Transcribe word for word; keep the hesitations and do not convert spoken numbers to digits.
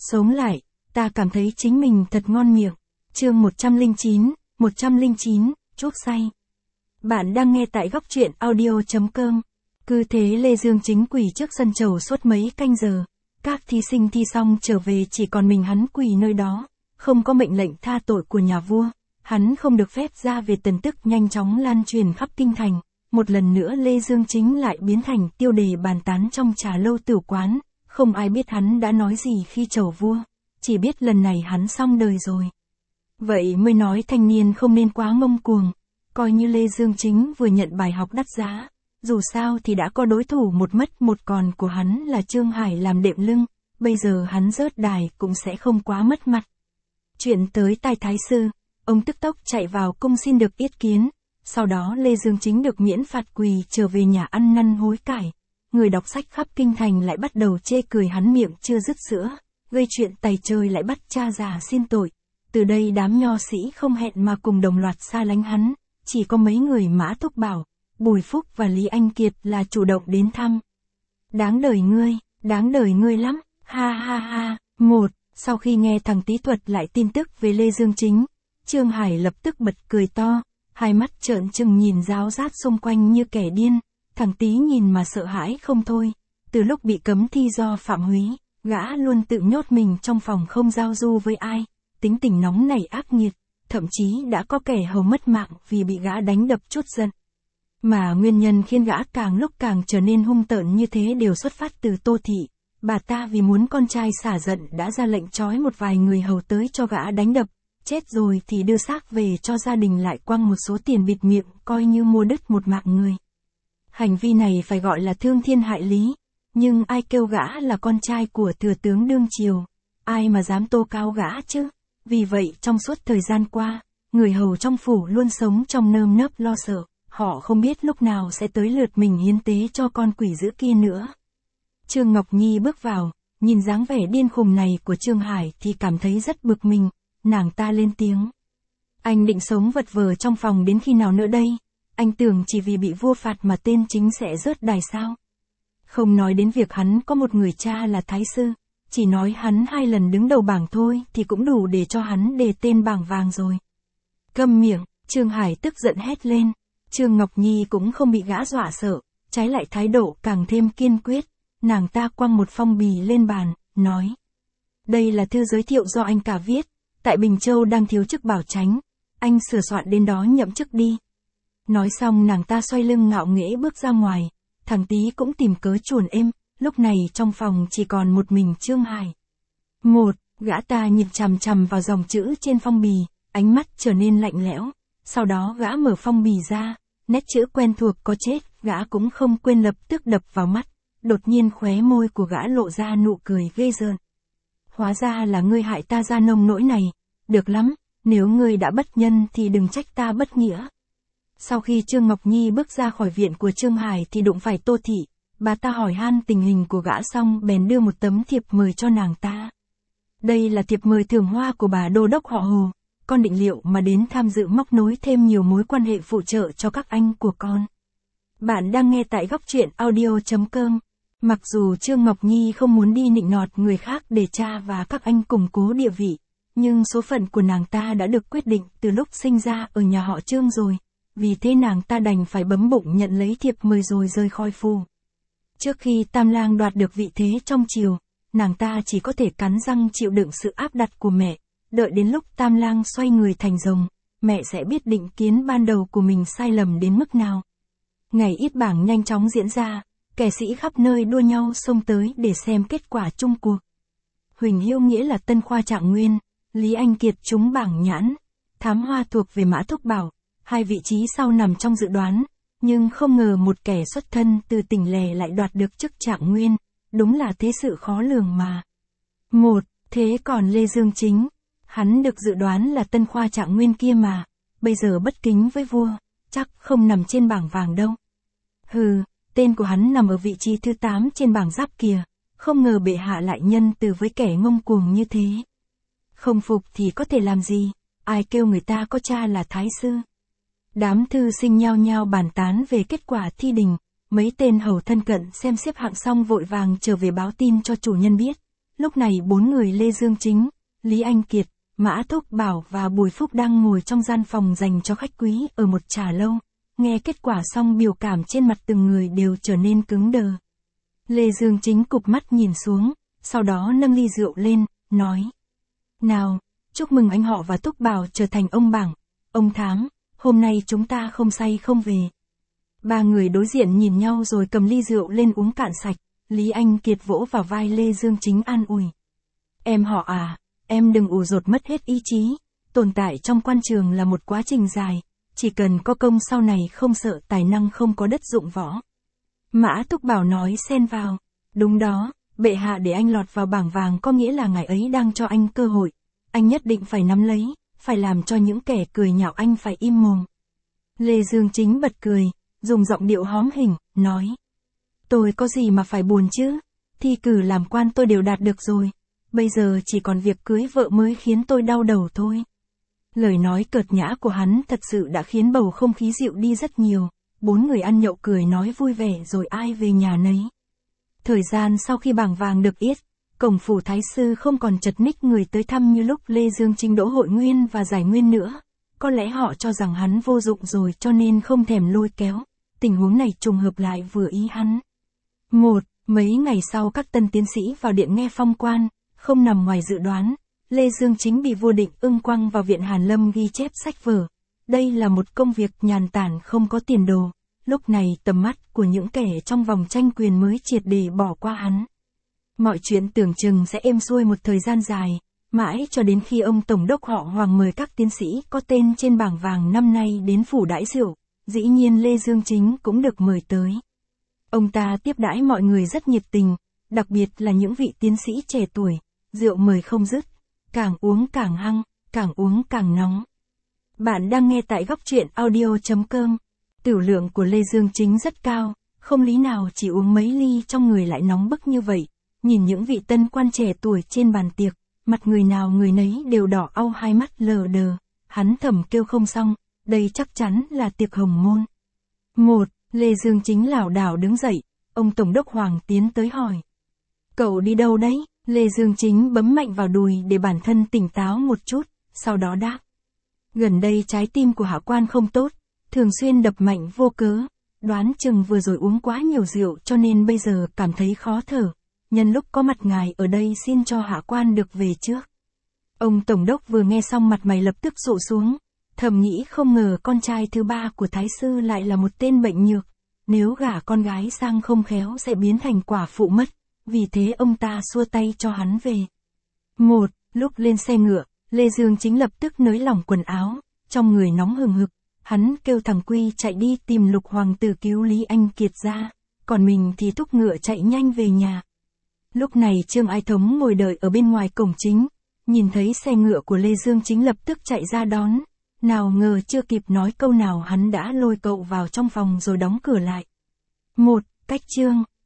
Sống lại, ta cảm thấy chính mình thật ngon miệng. Chương một trăm lẻ chín, một trăm lẻ chín, chuốc say. Bạn đang nghe tại góc truyện audio chấm com. Cứ thế Lê Dương Chính quỳ trước sân chầu suốt mấy canh giờ. Các thí sinh thi xong trở về chỉ còn mình hắn quỳ nơi đó. Không có mệnh lệnh tha tội của nhà vua. Hắn không được phép ra về, tin tức nhanh chóng lan truyền khắp kinh thành. Một lần nữa Lê Dương Chính lại biến thành tiêu đề bàn tán trong trà lâu tửu quán. Không ai biết hắn đã nói gì khi chầu vua. Chỉ biết lần này hắn xong đời rồi. Vậy mới nói thanh niên không nên quá ngông cuồng. Coi như Lê Dương Chính vừa nhận bài học đắt giá. Dù sao thì đã có đối thủ một mất một còn của hắn là Trương Hải làm đệm lưng. Bây giờ hắn rớt đài cũng sẽ không quá mất mặt. Chuyện tới tai thái sư. Ông tức tốc chạy vào cung xin được yết kiến. Sau đó Lê Dương Chính được miễn phạt quỳ trở về nhà ăn năn hối cải. Người đọc sách khắp kinh thành lại bắt đầu chê cười hắn miệng chưa dứt sữa. Gây chuyện tày trời lại bắt cha già xin tội. Từ đây đám nho sĩ không hẹn mà cùng đồng loạt xa lánh hắn. Chỉ có mấy người Mã Thúc Bảo, Bùi Phúc và Lý Anh Kiệt là chủ động đến thăm. Đáng đời ngươi, đáng đời ngươi lắm, ha ha ha. Một, sau khi nghe thằng Tý thuật lại tin tức về Lê Dương Chính, Trương Hải lập tức bật cười to, hai mắt trợn trừng nhìn ráo rát xung quanh như kẻ điên. Thằng Tý nhìn mà sợ hãi không thôi. Từ lúc bị cấm thi do phạm húy, gã luôn tự nhốt mình trong phòng không giao du với ai. Tính tình nóng nảy ác nghiệt, thậm chí đã có kẻ hầu mất mạng vì bị gã đánh đập chút giận. Mà nguyên nhân khiến gã càng lúc càng trở nên hung tợn như thế đều xuất phát từ Tô Thị. Bà ta vì muốn con trai xả giận đã ra lệnh trói một vài người hầu tới cho gã đánh đập. Chết rồi thì đưa xác về cho gia đình, lại quăng một số tiền bịt miệng coi như mua đứt một mạng người. Hành vi này phải gọi là thương thiên hại lý. Nhưng ai kêu gã là con trai của thừa tướng đương triều? Ai mà dám tố cáo gã chứ? Vì vậy trong suốt thời gian qua, người hầu trong phủ luôn sống trong nơm nớp lo sợ. Họ không biết lúc nào sẽ tới lượt mình hiến tế cho con quỷ dữ kia nữa. Trương Ngọc Nhi bước vào, nhìn dáng vẻ điên khùng này của Trương Hải thì cảm thấy rất bực mình. Nàng ta lên tiếng. Anh định sống vật vờ trong phòng đến khi nào nữa đây? Anh tưởng chỉ vì bị vua phạt mà tên chính sẽ rớt đài sao? Không nói đến việc hắn có một người cha là thái sư, chỉ nói hắn hai lần đứng đầu bảng thôi thì cũng đủ để cho hắn đề tên bảng vàng rồi. Câm miệng, Trương Hải tức giận hét lên. Trương Ngọc Nhi cũng không bị gã dọa sợ, trái lại thái độ càng thêm kiên quyết. Nàng ta quăng một phong bì lên bàn, nói. Đây là thư giới thiệu do anh cả viết, tại Bình Châu đang thiếu chức bảo chánh, anh sửa soạn đến đó nhậm chức đi. Nói xong nàng ta xoay lưng ngạo nghễ bước ra ngoài, thằng Tý cũng tìm cớ chuồn êm, lúc này trong phòng chỉ còn một mình Trương Hải. Một, gã ta nhìn chằm chằm vào dòng chữ trên phong bì, ánh mắt trở nên lạnh lẽo, sau đó gã mở phong bì ra, nét chữ quen thuộc có chết, gã cũng không quên lập tức đập vào mắt, đột nhiên khóe môi của gã lộ ra nụ cười ghê rợn. Hóa ra là ngươi hại ta ra nông nỗi này, được lắm, nếu ngươi đã bất nhân thì đừng trách ta bất nghĩa. Sau khi Trương Ngọc Nhi bước ra khỏi viện của Trương Hải thì đụng phải Tô Thị, bà ta hỏi han tình hình của gã xong bèn đưa một tấm thiệp mời cho nàng ta. Đây là thiệp mời thưởng hoa của bà đô đốc họ Hồ, con định liệu mà đến tham dự móc nối thêm nhiều mối quan hệ phụ trợ cho các anh của con. Bạn đang nghe tại góc truyện audio chấm com. Mặc dù Trương Ngọc Nhi không muốn đi nịnh nọt người khác để cha và các anh củng cố địa vị, nhưng số phận của nàng ta đã được quyết định từ lúc sinh ra ở nhà họ Trương rồi, vì thế nàng ta đành phải bấm bụng nhận lấy thiệp mời rồi rời khỏi phủ. Trước khi Tam Lang đoạt được vị thế trong triều, nàng ta chỉ có thể cắn răng chịu đựng sự áp đặt của mẹ, đợi đến lúc Tam Lang xoay người thành rồng, mẹ sẽ biết định kiến ban đầu của mình sai lầm đến mức nào. Ngày yết bảng nhanh chóng diễn ra, kẻ sĩ khắp nơi đua nhau xông tới để xem kết quả chung cuộc. Huỳnh Hiêu Nghĩa là Tân Khoa Trạng Nguyên, Lý Anh Kiệt trúng bảng nhãn, Thám Hoa thuộc về Mã Thúc Bảo, hai vị trí sau nằm trong dự đoán, nhưng không ngờ một kẻ xuất thân từ tỉnh lẻ lại đoạt được chức Trạng Nguyên, đúng là thế sự khó lường mà. Một, thế còn Lê Dương Chính, hắn được dự đoán là Tân Khoa Trạng Nguyên kia mà, bây giờ bất kính với vua, chắc không nằm trên bảng vàng đâu. Hừ, tên của hắn nằm ở vị trí thứ tám trên bảng giáp kìa, không ngờ bệ hạ lại nhân từ với kẻ ngông cuồng như thế. Không phục thì có thể làm gì, ai kêu người ta có cha là thái sư. Đám thư sinh nhao nhao bàn tán về kết quả thi đình, mấy tên hầu thân cận xem xếp hạng xong vội vàng trở về báo tin cho chủ nhân biết. Lúc này bốn người Lê Dương Chính, Lý Anh Kiệt, Mã Thúc Bảo và Bùi Phúc đang ngồi trong gian phòng dành cho khách quý ở một trà lâu, nghe kết quả xong biểu cảm trên mặt từng người đều trở nên cứng đờ. Lê Dương Chính cụp mắt nhìn xuống, sau đó nâng ly rượu lên, nói. Nào, chúc mừng anh họ và Thúc Bảo trở thành ông Bảng, ông Thám, hôm nay chúng ta không say không về. Ba người đối diện nhìn nhau rồi cầm ly rượu lên uống cạn sạch, Lý Anh Kiệt vỗ vào vai Lê Dương Chính an ủi. Em họ à, em đừng ủ rột mất hết ý chí, tồn tại trong quan trường là một quá trình dài, chỉ cần có công sau này không sợ tài năng không có đất dụng võ. Mã Thúc Bảo nói xen vào, đúng đó, bệ hạ để anh lọt vào bảng vàng có nghĩa là ngài ấy đang cho anh cơ hội, anh nhất định phải nắm lấy, phải làm cho những kẻ cười nhạo anh phải im mồm. Lê Dương Chính bật cười, dùng giọng điệu hóm hình, nói. Tôi có gì mà phải buồn chứ, thi cử làm quan tôi đều đạt được rồi, bây giờ chỉ còn việc cưới vợ mới khiến tôi đau đầu thôi. Lời nói cợt nhã của hắn thật sự đã khiến bầu không khí dịu đi rất nhiều, bốn người ăn nhậu cười nói vui vẻ rồi ai về nhà nấy. Thời gian sau khi bảng vàng được yết, cổng phủ thái sư không còn chật ních người tới thăm như lúc Lê Dương Chính đỗ hội nguyên và giải nguyên nữa, có lẽ họ cho rằng hắn vô dụng rồi cho nên không thèm lôi kéo, tình huống này trùng hợp lại vừa ý hắn. Một, mấy ngày sau các tân tiến sĩ vào điện nghe phong quan, không nằm ngoài dự đoán, Lê Dương Chính bị vua Định Ưng quăng vào viện Hàn Lâm ghi chép sách vở. Đây là một công việc nhàn tản không có tiền đồ, lúc này tầm mắt của những kẻ trong vòng tranh quyền mới triệt để bỏ qua hắn. Mọi chuyện tưởng chừng sẽ êm xuôi một thời gian dài, mãi cho đến khi ông Tổng đốc họ Hoàng mời các tiến sĩ có tên trên bảng vàng năm nay đến phủ đãi rượu, dĩ nhiên Lê Dương Chính cũng được mời tới. Ông ta tiếp đãi mọi người rất nhiệt tình, đặc biệt là những vị tiến sĩ trẻ tuổi, rượu mời không dứt, càng uống càng hăng, càng uống càng nóng. Bạn đang nghe tại góc truyện audio chấm com. Tửu lượng của Lê Dương Chính rất cao, không lý nào chỉ uống mấy ly trong người lại nóng bức như vậy. Nhìn những vị tân quan trẻ tuổi trên bàn tiệc, mặt người nào người nấy đều đỏ au hai mắt lờ đờ, hắn thầm kêu không xong, đây chắc chắn là tiệc hồng môn. Một, Lê Dương Chính lảo đảo đứng dậy, ông Tổng đốc Hoàng tiến tới hỏi. Cậu đi đâu đấy? Lê Dương Chính bấm mạnh vào đùi để bản thân tỉnh táo một chút, sau đó đáp. Gần đây trái tim của hạ quan không tốt, thường xuyên đập mạnh vô cớ, đoán chừng vừa rồi uống quá nhiều rượu cho nên bây giờ cảm thấy khó thở. Nhân lúc có mặt ngài ở đây xin cho hạ quan được về trước. Ông Tổng đốc vừa nghe xong mặt mày lập tức dụ xuống, thầm nghĩ không ngờ con trai thứ ba của thái sư lại là một tên bệnh nhược, nếu gả con gái sang không khéo sẽ biến thành quả phụ mất, vì thế ông ta xua tay cho hắn về. Một, lúc lên xe ngựa, Lê Dương Chính lập tức nới lỏng quần áo, trong người nóng hừng hực, hắn kêu thằng Quy chạy đi tìm Lục Hoàng tử cứu Lý Anh Kiệt ra, còn mình thì thúc ngựa chạy nhanh về nhà. Lúc này Trương Ái Thống ngồi đợi ở bên ngoài cổng chính, nhìn thấy xe ngựa của Lê Dương Chính lập tức chạy ra đón, nào ngờ chưa kịp nói câu nào hắn đã lôi cậu vào trong phòng rồi đóng cửa lại. Một, cách Trương